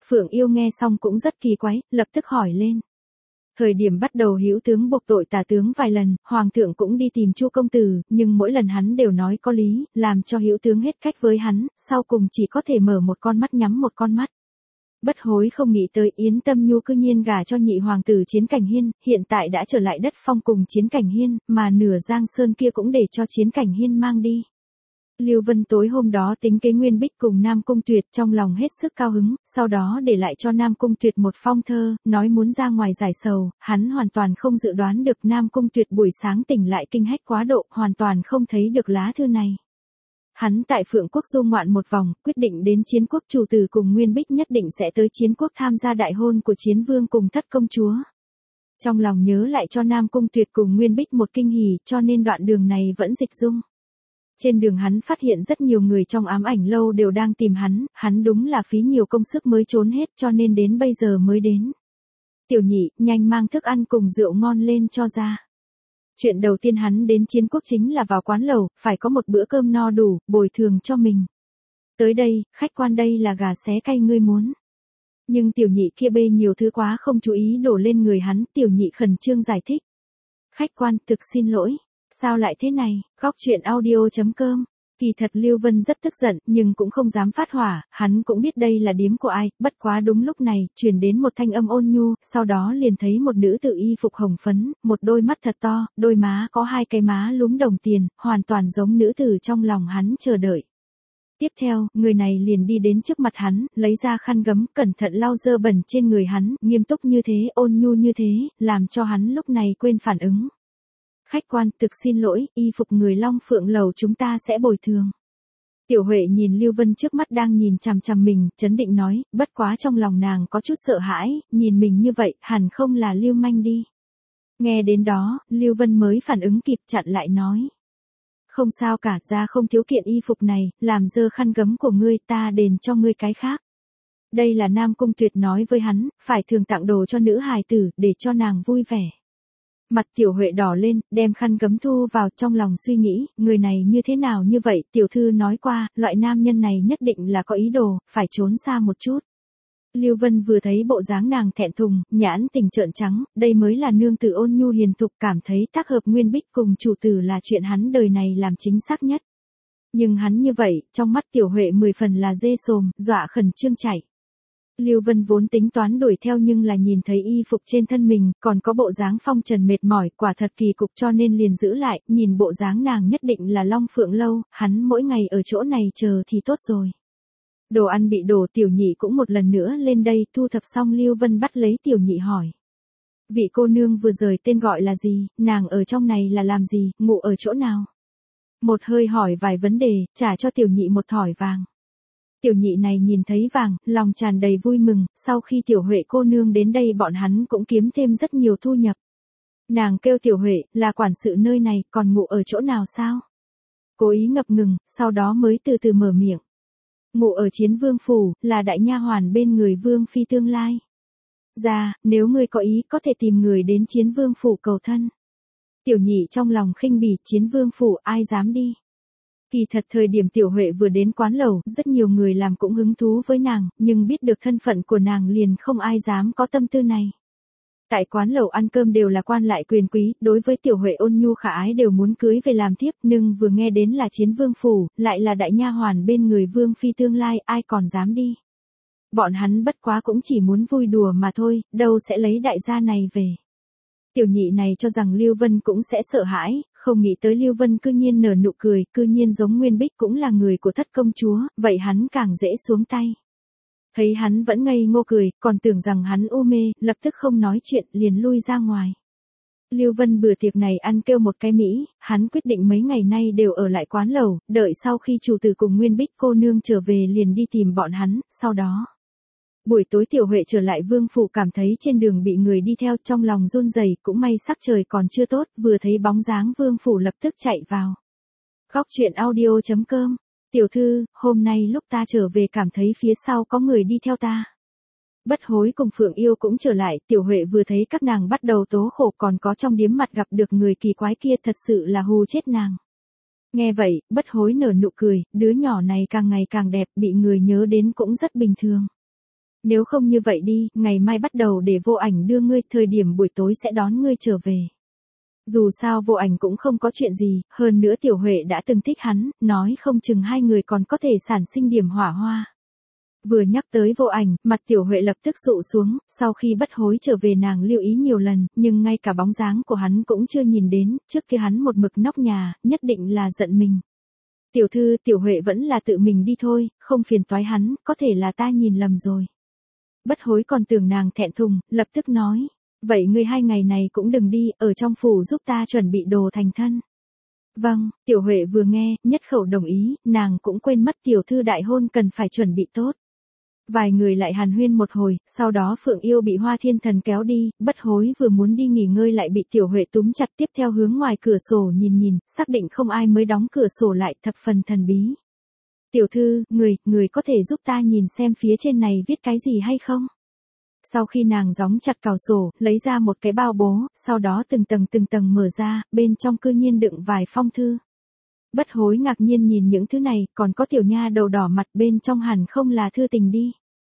Phượng Yêu nghe xong cũng rất kỳ quái, lập tức hỏi lên. Thời điểm bắt đầu hữu tướng buộc tội tả tướng vài lần, hoàng thượng cũng đi tìm Chu công tử, nhưng mỗi lần hắn đều nói có lý, làm cho hữu tướng hết cách với hắn, sau cùng chỉ có thể mở một con mắt nhắm một con mắt. Bất hối không nghĩ tới Yến Tâm Nhu cư nhiên gả cho nhị hoàng tử Chiến Cảnh Hiên, hiện tại đã trở lại đất phong cùng Chiến Cảnh Hiên, mà nửa Giang Sơn kia cũng để cho Chiến Cảnh Hiên mang đi. Lưu Vân tối hôm đó tính kế Nguyên Bích cùng Nam Cung Tuyệt trong lòng hết sức cao hứng, sau đó để lại cho Nam Cung Tuyệt một phong thơ, nói muốn ra ngoài giải sầu, hắn hoàn toàn không dự đoán được Nam Cung Tuyệt buổi sáng tỉnh lại kinh hách quá độ, hoàn toàn không thấy được lá thư này. Hắn tại Phượng Quốc du ngoạn một vòng, quyết định đến Chiến Quốc chủ tử cùng Nguyên Bích nhất định sẽ tới Chiến Quốc tham gia đại hôn của Chiến Vương cùng Thất công chúa. Trong lòng nhớ lại cho Nam Cung Tuyệt cùng Nguyên Bích một kinh hỉ, cho nên đoạn đường này vẫn dịch dung. Trên đường hắn phát hiện rất nhiều người trong ám ảnh lâu đều đang tìm hắn, hắn đúng là phí nhiều công sức mới trốn hết cho nên đến bây giờ mới đến. Tiểu Nhị, nhanh mang thức ăn cùng rượu ngon lên cho ra. Chuyện đầu tiên hắn đến Chiến Quốc chính là vào quán lẩu, phải có một bữa cơm no đủ, bồi thường cho mình. Tới đây, khách quan đây là gà xé cay ngươi muốn. Nhưng Tiểu Nhị kia bê nhiều thứ quá không chú ý đổ lên người hắn, Tiểu Nhị khẩn trương giải thích. Khách quan, thực xin lỗi. Sao lại thế này, góc chuyện audio chấm com. Kỳ thật Lưu Vân rất tức giận, nhưng cũng không dám phát hỏa, hắn cũng biết đây là điếm của ai, bất quá đúng lúc này, truyền đến một thanh âm ôn nhu, sau đó liền thấy một nữ tự y phục hồng phấn, một đôi mắt thật to, đôi má có hai cái má lúm đồng tiền, hoàn toàn giống nữ tử trong lòng hắn chờ đợi. Tiếp theo, người này liền đi đến trước mặt hắn, lấy ra khăn gấm, cẩn thận lau dơ bẩn trên người hắn, nghiêm túc như thế, ôn nhu như thế, làm cho hắn lúc này quên phản ứng. Khách quan, thực xin lỗi, y phục người Long Phượng lầu chúng ta sẽ bồi thường. Tiểu Huệ nhìn Lưu Vân trước mắt đang nhìn chằm chằm mình, chấn định nói, bất quá trong lòng nàng có chút sợ hãi, nhìn mình như vậy, hẳn không là Lưu manh đi. Nghe đến đó, Lưu Vân mới phản ứng kịp chặn lại nói. Không sao cả, ra không thiếu kiện y phục này, làm dơ khăn gấm của ngươi ta đền cho ngươi cái khác. Đây là Nam Cung Tuyệt nói với hắn, phải thường tặng đồ cho nữ hài tử, để cho nàng vui vẻ. Mặt Tiểu Huệ đỏ lên, đem khăn gấm thu vào trong lòng suy nghĩ, người này như thế nào như vậy, tiểu thư nói qua, loại nam nhân này nhất định là có ý đồ, phải trốn xa một chút. Lưu Vân vừa thấy bộ dáng nàng thẹn thùng, nhãn tình trợn trắng, đây mới là nương tử ôn nhu hiền thục, cảm thấy tác hợp Nguyên Bích cùng chủ tử là chuyện hắn đời này làm chính xác nhất. Nhưng hắn như vậy, trong mắt Tiểu Huệ mười phần là dê sồm, dọa khẩn trương chạy. Lưu Vân vốn tính toán đuổi theo nhưng là nhìn thấy y phục trên thân mình, còn có bộ dáng phong trần mệt mỏi, quả thật kỳ cục cho nên liền giữ lại, nhìn bộ dáng nàng nhất định là Long Phượng lâu, hắn mỗi ngày ở chỗ này chờ thì tốt rồi. Đồ ăn bị đổ, Tiểu Nhị cũng một lần nữa lên đây, thu thập xong Lưu Vân bắt lấy Tiểu Nhị hỏi. Vị cô nương vừa rời tên gọi là gì, nàng ở trong này là làm gì, ngủ ở chỗ nào? Một hơi hỏi vài vấn đề, trả cho Tiểu Nhị một thỏi vàng. Tiểu Nhị này nhìn thấy vàng, lòng tràn đầy vui mừng, sau khi Tiểu Huệ cô nương đến đây bọn hắn cũng kiếm thêm rất nhiều thu nhập. Nàng kêu Tiểu Huệ, là quản sự nơi này, còn ngủ ở chỗ nào sao? Cố ý ngập ngừng, sau đó mới từ từ mở miệng. Ngủ ở Chiến Vương phủ, là đại nha hoàn bên người Vương phi tương lai. Ra, nếu ngươi có ý có thể tìm người đến Chiến Vương phủ cầu thân. Tiểu Nhị trong lòng khinh bỉ, Chiến Vương phủ ai dám đi. Kỳ thật thời điểm Tiểu Huệ vừa đến quán lẩu, rất nhiều người làm cũng hứng thú với nàng, nhưng biết được thân phận của nàng liền không ai dám có tâm tư này. Tại quán lẩu ăn cơm đều là quan lại quyền quý, đối với Tiểu Huệ ôn nhu khả ái đều muốn cưới về làm thiếp, nhưng vừa nghe đến là Chiến Vương phủ, lại là đại nha hoàn bên người Vương phi tương lai, ai còn dám đi. Bọn hắn bất quá cũng chỉ muốn vui đùa mà thôi, đâu sẽ lấy đại gia này về. Tiểu Nhị này cho rằng Lưu Vân cũng sẽ sợ hãi, không nghĩ tới Lưu Vân cư nhiên nở nụ cười, cư nhiên giống Nguyên Bích cũng là người của Thất công chúa, vậy hắn càng dễ xuống tay. Thấy hắn vẫn ngây ngô cười, còn tưởng rằng hắn u mê, lập tức không nói chuyện, liền lui ra ngoài. Lưu Vân bữa tiệc này ăn kêu một cái mỹ, hắn quyết định mấy ngày nay đều ở lại quán lẩu, đợi sau khi chủ tử cùng Nguyên Bích cô nương trở về liền đi tìm bọn hắn, sau đó. Buổi tối Tiểu Huệ trở lại Vương phủ cảm thấy trên đường bị người đi theo, trong lòng run rẩy, cũng may sắc trời còn chưa tốt, vừa thấy bóng dáng Vương phủ lập tức chạy vào. Góc chuyện audio chấm com. Tiểu thư, hôm nay lúc ta trở về cảm thấy phía sau có người đi theo ta. Bất Hối cùng Phượng Yêu cũng trở lại, Tiểu Huệ vừa thấy các nàng bắt đầu tố khổ, còn có trong điếm mặt gặp được người kỳ quái kia, thật sự là hù chết nàng. Nghe vậy, Bất Hối nở nụ cười, đứa nhỏ này càng ngày càng đẹp, bị người nhớ đến cũng rất bình thường. Nếu không như vậy đi, ngày mai bắt đầu để Vô Ảnh đưa ngươi, thời điểm buổi tối sẽ đón ngươi trở về. Dù sao Vô Ảnh cũng không có chuyện gì, hơn nữa Tiểu Huệ đã từng thích hắn, nói không chừng hai người còn có thể sản sinh điểm hỏa hoa. Vừa nhắc tới Vô Ảnh, mặt Tiểu Huệ lập tức dụ xuống, sau khi bất hối trở về nàng lưu ý nhiều lần, nhưng ngay cả bóng dáng của hắn cũng chưa nhìn đến, trước kia hắn một mực nóc nhà, nhất định là giận mình. Tiểu thư, Tiểu Huệ vẫn là tự mình đi thôi, không phiền toái hắn, có thể là ta nhìn lầm rồi. Bất hối còn tưởng nàng thẹn thùng, lập tức nói, vậy ngươi hai ngày này cũng đừng đi, ở trong phủ giúp ta chuẩn bị đồ thành thân. Vâng, Tiểu Huệ vừa nghe, nhất khẩu đồng ý, nàng cũng quên mất tiểu thư đại hôn cần phải chuẩn bị tốt. Vài người lại hàn huyên một hồi, sau đó Phượng Yêu bị Hoa Thiên Thần kéo đi, bất hối vừa muốn đi nghỉ ngơi lại bị Tiểu Huệ túm chặt, tiếp theo hướng ngoài cửa sổ nhìn nhìn, xác định không ai mới đóng cửa sổ lại, thập phần thần bí. Tiểu thư, người, người có thể giúp ta nhìn xem phía trên này viết cái gì hay không? Sau khi nàng gióng chặt cào sổ, lấy ra một cái bao bố, sau đó từng tầng từng tầng mở ra, bên trong cư nhiên đựng vài phong thư. Bất hối ngạc nhiên nhìn những thứ này, còn có tiểu nha đầu đỏ mặt, bên trong hẳn không là thư tình đi.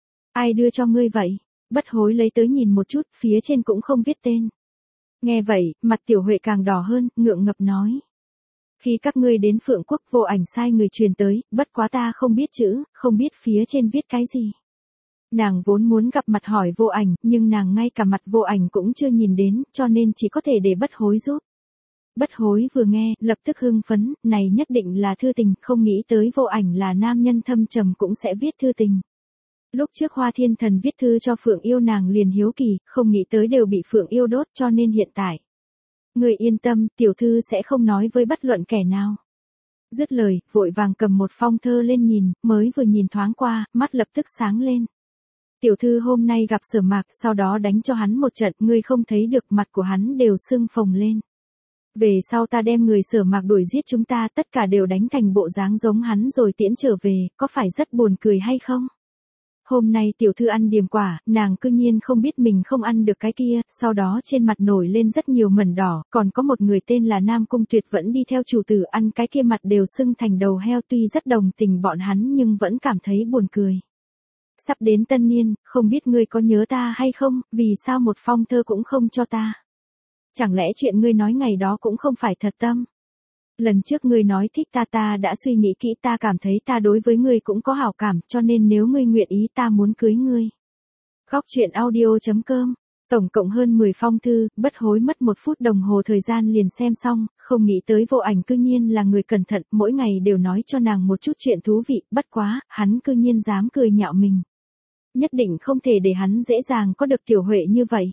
Ai đưa cho ngươi vậy? Bất hối lấy tới nhìn một chút, phía trên cũng không viết tên. Nghe vậy, mặt Tiểu Huệ càng đỏ hơn, ngượng ngập nói. Khi các ngươi đến Phượng Quốc, Vô Ảnh sai người truyền tới, bất quá ta không biết chữ, không biết phía trên viết cái gì. Nàng vốn muốn gặp mặt hỏi Vô Ảnh, nhưng nàng ngay cả mặt Vô Ảnh cũng chưa nhìn đến, cho nên chỉ có thể để bất hối giúp. Bất hối vừa nghe, lập tức hưng phấn, này nhất định là thư tình, không nghĩ tới Vô Ảnh là nam nhân thâm trầm cũng sẽ viết thư tình. Lúc trước Hoa Thiên Thần viết thư cho Phượng Yêu nàng liền hiếu kỳ, không nghĩ tới đều bị Phượng Yêu đốt, cho nên hiện tại. Người yên tâm, tiểu thư sẽ không nói với bất luận kẻ nào. Dứt lời, vội vàng cầm một phong thơ lên nhìn, mới vừa nhìn thoáng qua, mắt lập tức sáng lên. Tiểu thư hôm nay gặp Sở Mạc, sau đó đánh cho hắn một trận, ngươi không thấy được, mặt của hắn đều sưng phồng lên. Về sau ta đem người Sở Mạc đuổi giết chúng ta, tất cả đều đánh thành bộ dáng giống hắn rồi tiễn trở về, có phải rất buồn cười hay không? Hôm nay tiểu thư ăn điềm quả, nàng cư nhiên không biết mình không ăn được cái kia, sau đó trên mặt nổi lên rất nhiều mẩn đỏ, còn có một người tên là Nam Cung Tuyệt vẫn đi theo chủ tử ăn cái kia mặt đều sưng thành đầu heo, tuy rất đồng tình bọn hắn nhưng vẫn cảm thấy buồn cười. Sắp đến tân niên, không biết ngươi có nhớ ta hay không, vì sao một phong thơ cũng không cho ta? Chẳng lẽ chuyện ngươi nói ngày đó cũng không phải thật tâm? Lần trước ngươi nói thích ta ta đã suy nghĩ kỹ, ta cảm thấy ta đối với ngươi cũng có hảo cảm, cho nên nếu ngươi nguyện ý ta muốn cưới ngươi. Khóc chuyện audio chấm com. Tổng cộng hơn mười phong thư, bất hối mất một phút đồng hồ thời gian liền xem xong, không nghĩ tới Vô Ảnh cư nhiên là người cẩn thận, mỗi ngày đều nói cho nàng một chút chuyện thú vị, bất quá, hắn cư nhiên dám cười nhạo mình. Nhất định không thể để hắn dễ dàng có được Tiểu Huệ như vậy.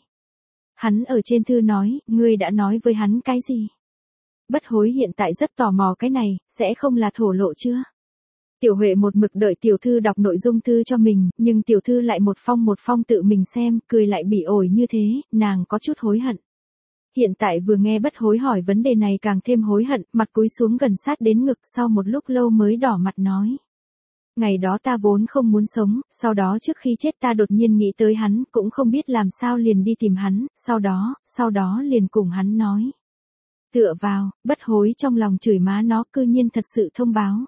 Hắn ở trên thư nói, ngươi đã nói với hắn cái gì? Bất hối hiện tại rất tò mò cái này, sẽ không là thổ lộ chưa? Tiểu Huệ một mực đợi tiểu thư đọc nội dung thư cho mình, nhưng tiểu thư lại một phong một phong tự mình xem, cười lại bị ổi như thế, nàng có chút hối hận. Hiện tại vừa nghe bất hối hỏi vấn đề này càng thêm hối hận, mặt cúi xuống gần sát đến ngực, sau một lúc lâu mới đỏ mặt nói. Ngày đó ta vốn không muốn sống, sau đó trước khi chết ta đột nhiên nghĩ tới hắn, cũng không biết làm sao liền đi tìm hắn, sau đó, sau đó liền cùng hắn nói. Tựa vào, bất hối trong lòng chửi má nó, cư nhiên thật sự thông báo.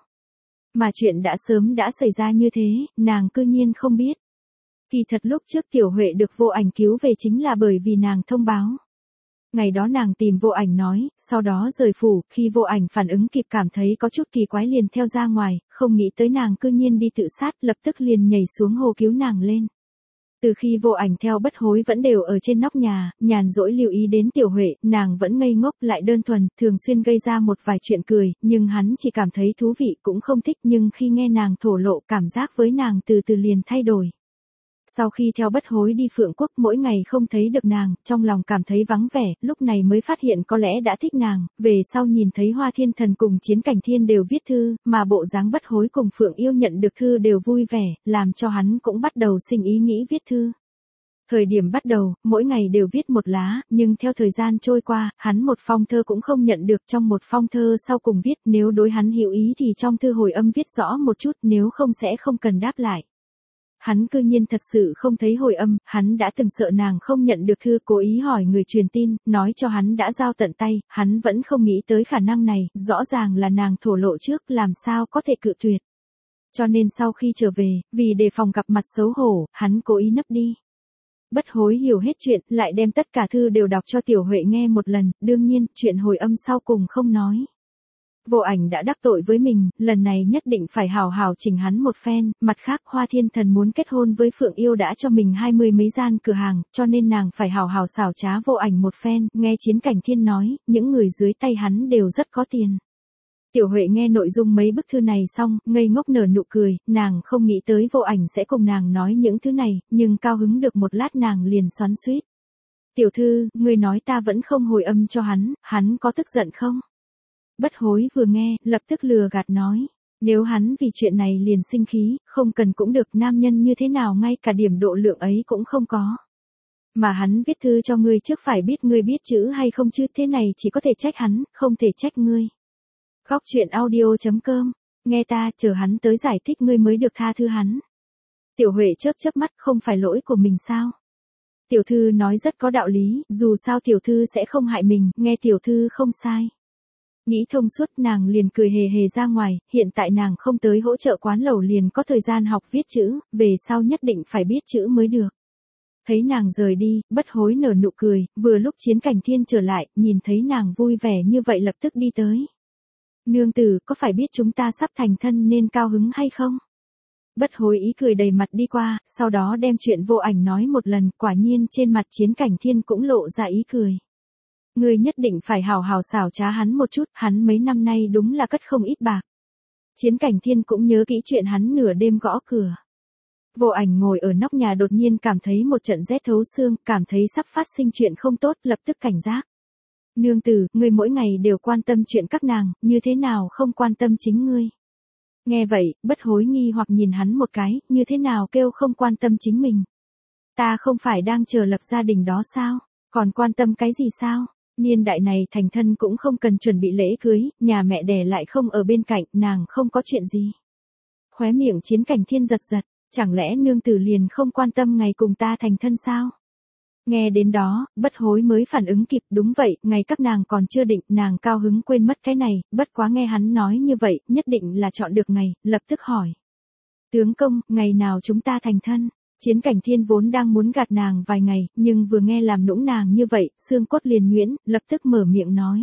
Mà chuyện đã sớm đã xảy ra như thế, nàng cư nhiên không biết. Kỳ thật lúc trước Tiểu Huệ được Vô Ảnh cứu về chính là bởi vì nàng thông báo. Ngày đó nàng tìm Vô Ảnh nói, sau đó rời phủ, khi Vô Ảnh phản ứng kịp cảm thấy có chút kỳ quái liền theo ra ngoài, không nghĩ tới nàng cư nhiên đi tự sát, lập tức liền nhảy xuống hồ cứu nàng lên. Từ khi Vô Ảnh theo bất hối vẫn đều ở trên nóc nhà, nhàn rỗi lưu ý đến Tiểu Huệ, nàng vẫn ngây ngốc lại đơn thuần, thường xuyên gây ra một vài chuyện cười, nhưng hắn chỉ cảm thấy thú vị cũng không thích, nhưng khi nghe nàng thổ lộ cảm giác với nàng từ từ liền thay đổi. Sau khi theo bất hối đi Phượng Quốc mỗi ngày không thấy được nàng, trong lòng cảm thấy vắng vẻ, lúc này mới phát hiện có lẽ đã thích nàng, về sau nhìn thấy Hoa Thiên Thần cùng Chiến Cảnh Thiên đều viết thư, mà bộ dáng bất hối cùng Phượng Yêu nhận được thư đều vui vẻ, làm cho hắn cũng bắt đầu sinh ý nghĩ viết thư. Thời điểm bắt đầu, mỗi ngày đều viết một lá, nhưng theo thời gian trôi qua, hắn một phong thơ cũng không nhận được, trong một phong thơ sau cùng viết nếu đối hắn hữu ý thì trong thư hồi âm viết rõ một chút, nếu không sẽ không cần đáp lại. Hắn cư nhiên thật sự không thấy hồi âm, hắn đã từng sợ nàng không nhận được thư, cố ý hỏi người truyền tin, nói cho hắn đã giao tận tay, hắn vẫn không nghĩ tới khả năng này, rõ ràng là nàng thổ lộ trước, làm sao có thể cự tuyệt. Cho nên sau khi trở về, vì đề phòng gặp mặt xấu hổ, hắn cố ý nấp đi. Bất hối hiểu hết chuyện, lại đem tất cả thư đều đọc cho Tiểu Huệ nghe một lần, đương nhiên, chuyện hồi âm sau cùng không nói. Vô Ảnh đã đắc tội với mình, lần này nhất định phải hào hào chỉnh hắn một phen, mặt khác Hoa Thiên Thần muốn kết hôn với Phượng Yêu đã cho mình hai mươi mấy gian cửa hàng, cho nên nàng phải hào hào xảo trá Vô Ảnh một phen, nghe Chiến Cảnh Thiên nói, những người dưới tay hắn đều rất có tiền. Tiểu Huệ nghe nội dung mấy bức thư này xong, ngây ngốc nở nụ cười, nàng không nghĩ tới Vô Ảnh sẽ cùng nàng nói những thứ này, nhưng cao hứng được một lát nàng liền xoắn xuýt. Tiểu thư, ngươi nói ta vẫn không hồi âm cho hắn, hắn có tức giận không? Bất hối vừa nghe, lập tức lừa gạt nói. Nếu hắn vì chuyện này liền sinh khí, không cần cũng được, nam nhân như thế nào ngay cả điểm độ lượng ấy cũng không có. Mà hắn viết thư cho ngươi trước phải biết ngươi biết chữ hay không chứ, thế này chỉ có thể trách hắn, không thể trách ngươi. Góc truyện audio chấm com, nghe ta, chờ hắn tới giải thích ngươi mới được tha thứ hắn. Tiểu Huệ chớp chớp mắt, không phải lỗi của mình sao? Tiểu thư nói rất có đạo lý, dù sao tiểu thư sẽ không hại mình, nghe tiểu thư không sai. Nghĩ thông suốt nàng liền cười hề hề ra ngoài, hiện tại nàng không tới hỗ trợ quán lẩu liền có thời gian học viết chữ, về sau nhất định phải biết chữ mới được. Thấy nàng rời đi, bất hối nở nụ cười, vừa lúc Chiến Cảnh Thiên trở lại, nhìn thấy nàng vui vẻ như vậy lập tức đi tới. Nương tử, có phải biết chúng ta sắp thành thân nên cao hứng hay không? Bất hối ý cười đầy mặt đi qua, sau đó đem chuyện Vô Ảnh nói một lần, quả nhiên trên mặt Chiến Cảnh Thiên cũng lộ ra ý cười. Ngươi nhất định phải hào hào xảo trá hắn một chút, hắn mấy năm nay đúng là cất không ít bạc. Chiến Cảnh Thiên cũng nhớ kỹ chuyện hắn nửa đêm gõ cửa. Vô Ảnh ngồi ở nóc nhà đột nhiên cảm thấy một trận rét thấu xương, cảm thấy sắp phát sinh chuyện không tốt, lập tức cảnh giác. Nương tử, ngươi mỗi ngày đều quan tâm chuyện các nàng, như thế nào không quan tâm chính ngươi? Nghe vậy, bất hối nghi hoặc nhìn hắn một cái, như thế nào kêu không quan tâm chính mình? Ta không phải đang chờ lập gia đình đó sao? Còn quan tâm cái gì sao? Niên đại này thành thân cũng không cần chuẩn bị lễ cưới, nhà mẹ đẻ lại không ở bên cạnh, nàng không có chuyện gì. Khóe miệng Chiến Cảnh Thiên giật giật, chẳng lẽ nương tử liền không quan tâm ngày cùng ta thành thân sao? Nghe đến đó, bất hối mới phản ứng kịp, đúng vậy, ngày các nàng còn chưa định, nàng cao hứng quên mất cái này, bất quá nghe hắn nói như vậy, nhất định là chọn được ngày, lập tức hỏi. Tướng công, ngày nào chúng ta thành thân? Chiến Cảnh Thiên vốn đang muốn gạt nàng vài ngày, nhưng vừa nghe làm nũng nàng như vậy, xương cốt liền nhuyễn, lập tức mở miệng nói.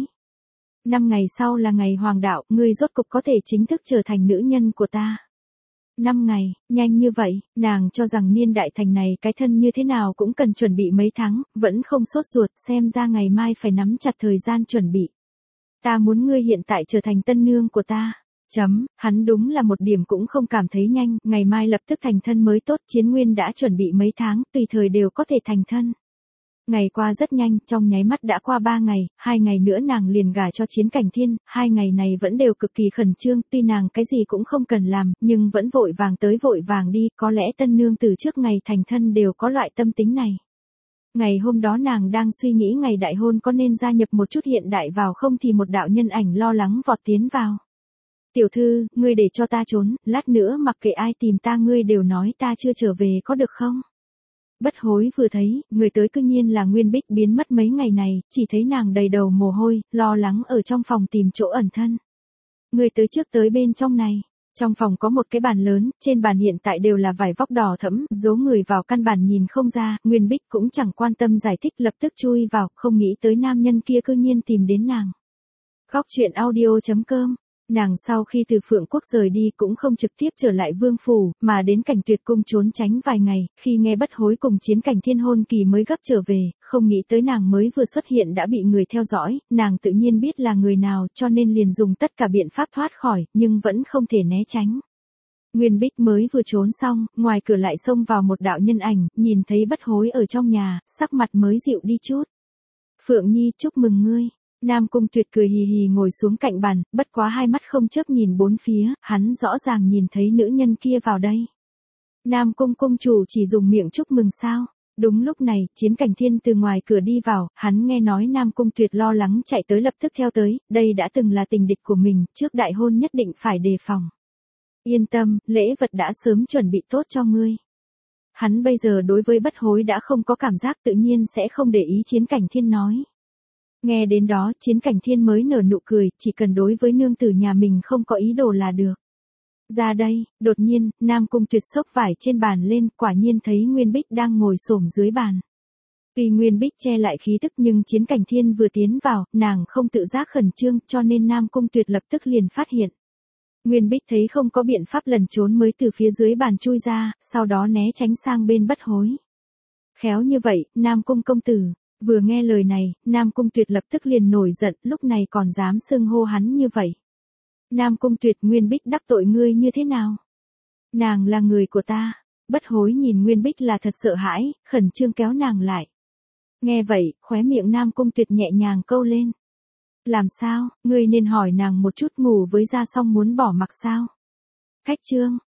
Năm ngày sau là ngày hoàng đạo, ngươi rốt cục có thể chính thức trở thành nữ nhân của ta. Năm ngày, nhanh như vậy, nàng cho rằng niên đại thành này cái thân như thế nào cũng cần chuẩn bị mấy tháng, vẫn không sốt ruột, xem ra ngày mai phải nắm chặt thời gian chuẩn bị. Ta muốn ngươi hiện tại trở thành tân nương của ta. Chấm, hắn đúng là một điểm cũng không cảm thấy nhanh, ngày mai lập tức thành thân mới tốt, Chiến Nguyên đã chuẩn bị mấy tháng, tùy thời đều có thể thành thân. Ngày qua rất nhanh, trong nháy mắt đã qua ba ngày, hai ngày nữa nàng liền gả cho Chiến Cảnh Thiên, hai ngày này vẫn đều cực kỳ khẩn trương, tuy nàng cái gì cũng không cần làm, nhưng vẫn vội vàng tới vội vàng đi, có lẽ tân nương từ trước ngày thành thân đều có loại tâm tính này. Ngày hôm đó nàng đang suy nghĩ ngày đại hôn có nên gia nhập một chút hiện đại vào không thì một đạo nhân ảnh lo lắng vọt tiến vào. Tiểu thư, ngươi để cho ta trốn, lát nữa mặc kệ ai tìm ta ngươi đều nói ta chưa trở về có được không? Bất hối vừa thấy, người tới cư nhiên là Nguyên Bích biến mất mấy ngày này, chỉ thấy nàng đầy đầu mồ hôi, lo lắng ở trong phòng tìm chỗ ẩn thân. Người tới trước tới bên trong này. Trong phòng có một cái bàn lớn, trên bàn hiện tại đều là vải vóc đỏ thẫm, dấu người vào căn bản nhìn không ra, Nguyên Bích cũng chẳng quan tâm giải thích lập tức chui vào, không nghĩ tới nam nhân kia cư nhiên tìm đến nàng. Góc truyện audio chấm com. Nàng sau khi từ Phượng Quốc rời đi cũng không trực tiếp trở lại Vương Phủ, mà đến Cảnh Tuyệt Cung trốn tránh vài ngày, khi nghe Bất Hối cùng Chiến Cảnh Thiên hôn kỳ mới gấp trở về, không nghĩ tới nàng mới vừa xuất hiện đã bị người theo dõi, nàng tự nhiên biết là người nào cho nên liền dùng tất cả biện pháp thoát khỏi, nhưng vẫn không thể né tránh. Nguyên Bích mới vừa trốn xong, ngoài cửa lại xông vào một đạo nhân ảnh, nhìn thấy Bất Hối ở trong nhà, sắc mặt mới dịu đi chút. Phượng Nhi chúc mừng ngươi. Nam Cung Tuyệt cười hì hì ngồi xuống cạnh bàn, bất quá hai mắt không chớp nhìn bốn phía, hắn rõ ràng nhìn thấy nữ nhân kia vào đây. Nam Cung Cung chủ chỉ dùng miệng chúc mừng sao? Đúng lúc này, Chiến Cảnh Thiên từ ngoài cửa đi vào, hắn nghe nói Nam Cung Tuyệt lo lắng chạy tới lập tức theo tới, đây đã từng là tình địch của mình, trước đại hôn nhất định phải đề phòng. Yên tâm, lễ vật đã sớm chuẩn bị tốt cho ngươi. Hắn bây giờ đối với Bất Hối đã không có cảm giác tự nhiên sẽ không để ý Chiến Cảnh Thiên nói. Nghe đến đó, Chiến Cảnh Thiên mới nở nụ cười, chỉ cần đối với nương tử nhà mình không có ý đồ là được. Ra đây, đột nhiên, Nam Cung Tuyệt xốc vải trên bàn lên, quả nhiên thấy Nguyên Bích đang ngồi xổm dưới bàn. Tuy Nguyên Bích che lại khí tức nhưng Chiến Cảnh Thiên vừa tiến vào, nàng không tự giác khẩn trương, cho nên Nam Cung Tuyệt lập tức liền phát hiện. Nguyên Bích thấy không có biện pháp lẩn trốn mới từ phía dưới bàn chui ra, sau đó né tránh sang bên Bất Hối. Khéo như vậy, Nam Cung công tử. Vừa nghe lời này, Nam Cung Tuyệt lập tức liền nổi giận, lúc này còn dám xưng hô hắn như vậy. Nam Cung Tuyệt, Nguyên Bích đắc tội ngươi như thế nào? Nàng là người của ta. Bất Hối nhìn Nguyên Bích là thật sợ hãi, khẩn trương kéo nàng lại. Nghe vậy, khóe miệng Nam Cung Tuyệt nhẹ nhàng câu lên. Làm sao, ngươi nên hỏi nàng một chút, ngủ với gia xong muốn bỏ mặc sao? Khách trương,